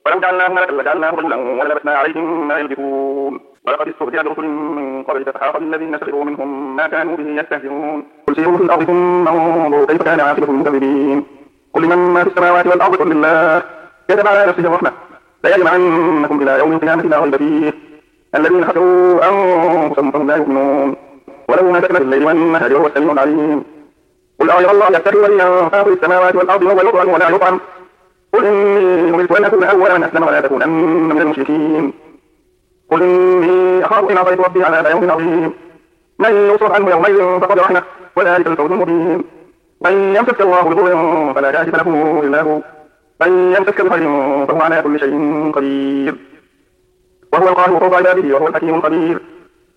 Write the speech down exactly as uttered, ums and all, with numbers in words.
ولو جعلناه ملكا لجعلناه رجلا وللبسنا عليهم ما يلبسون ولقد استهزئ برسل من قبلك فحاق بالذين سخروا منهم ما كانوا به يستهزئون قل سيروا في الأرض ثم انظروا كيف كان عاقبة المكذبين قل لمن ما في السماوات والأرض قل لله كتب على نفسه الرحمة ليجمعنكم إلى يوم القيامة لا ريب فيه الذين خسروا أنفسهم فهم لا يؤمنون وله ما سكن في الليل والنهار وهو السميع العليم قل أغير الله يتخذ وليا فاطر السماوات والأرض وهو يطعم ولا يطعم قل إني أمرت أن أكون أول من أسلم ولا تكونن من المشركين قل إني أخاف إن عصيت ربي عذاب يوم عظيم من يصرف عنه يومئذ فقد رحمه وذلك الفوز المبين من يمسك الله بضر فلا كاشف له إلا هو من يمسك بخير فهو على كل شيء قدير وهو القاهر فوق عباده وهو الحكيم الخبير